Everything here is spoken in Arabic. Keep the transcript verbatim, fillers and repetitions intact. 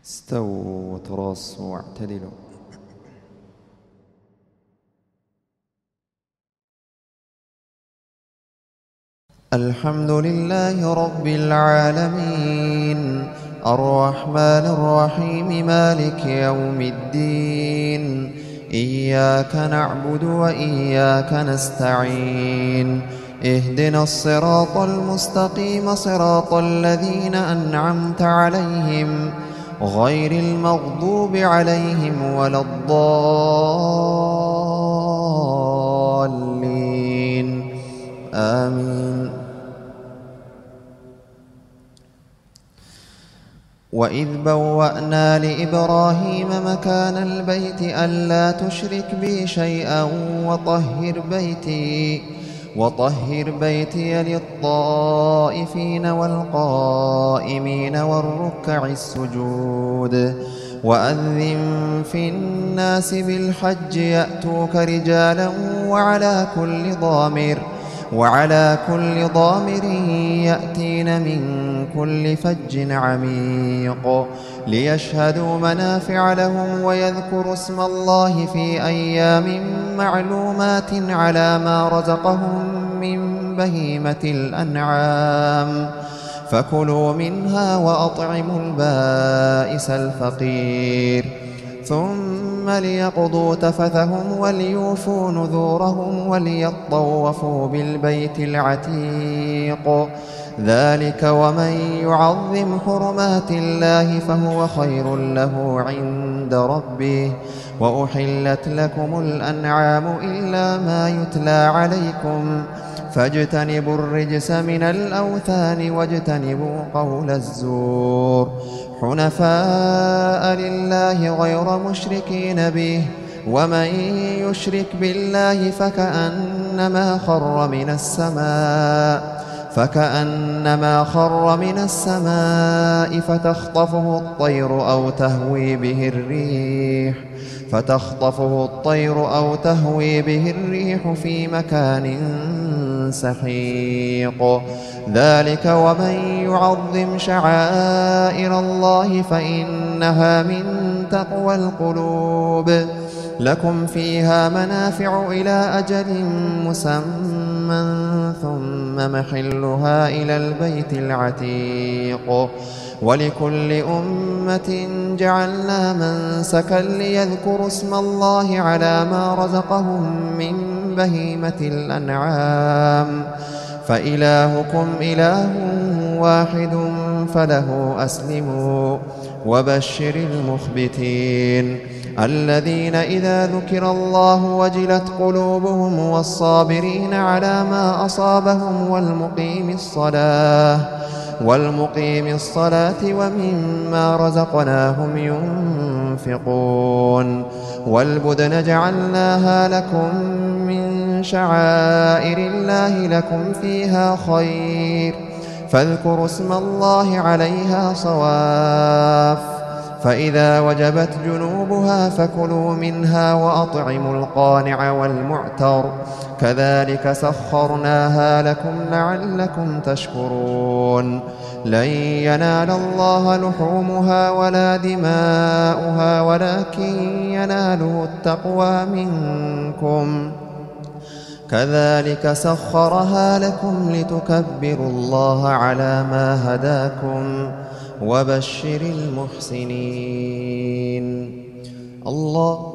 استووا وتراصوا واعتدلوا. الحمد لله رب العالمين الرحمن الرحيم مالك يوم الدين. إياك نعبد وإياك نستعين. اهدنا الصراط المستقيم صراط الذين أنعمت عليهم غير المغضوب عليهم ولا الضالين آمين. وإذ بوأنا لإبراهيم مكان البيت ألا تشرك بي شيئا وطهر بيتي وطهر بيتي للطائفين والقائمين والركع السجود. وأذن في الناس بالحج يأتوك رجالا وعلى كل ضامر وعلى كل ضامر يأتين من كل فج عميق ليشهدوا منافع لهم ويذكروا اسم الله في أيام معلومات على ما رزقهم من بهيمة الأنعام. فكلوا منها وأطعموا البائس الفقير ثم ليقضوا تفثهم وليوفوا نذورهم وليطوفوا بالبيت العتيق. ذلك ومن يعظم حرمات الله فهو خير له عند ربه. وأحلت لكم الأنعام إلا ما يتلى عليكم فاجتنبوا الرجس من الأوثان واجتنبوا قول الزور حنفاء لله غير مشركين به. ومن يشرك بالله فكأنما خر من السماء فكأنما خر من السماء فتخطفه الطير أو تهوي به الريح فتخطفه الطير أو تهوي به الريح في مكان سحيق. ذلك ومن يعظم شعائر الله فإنها من تقوى القلوب. لكم فيها منافع إلى أجل مسمى ثم محلها إلى البيت العتيق. ولكل أمة جعلنا منسكا ليذكروا اسم الله على ما رزقهم من بهيمة الأنعام. فإلهكم إله واحد فله أسلموا. وبشر المخبتين الذين إذا ذكر الله وجلت قلوبهم والصابرين على ما أصابهم والمقيم الصلاة والمقيم الصلاة ومما رزقناهم ينفقون. والبدن جعلناها لكم من شعائر الله لكم فيها خير فاذكروا اسم الله عليها صواف. فإذا وجبت جنوبها فكلوا منها وأطعموا القانع والمعتر كذلك سخرناها لكم لعلكم تشكرون. لن ينال الله لحومها ولا دماؤها ولكن يناله التقوى منكم. كذلك سخرها لكم لتكبروا الله على ما هداكم. وبشر المحسنين. الله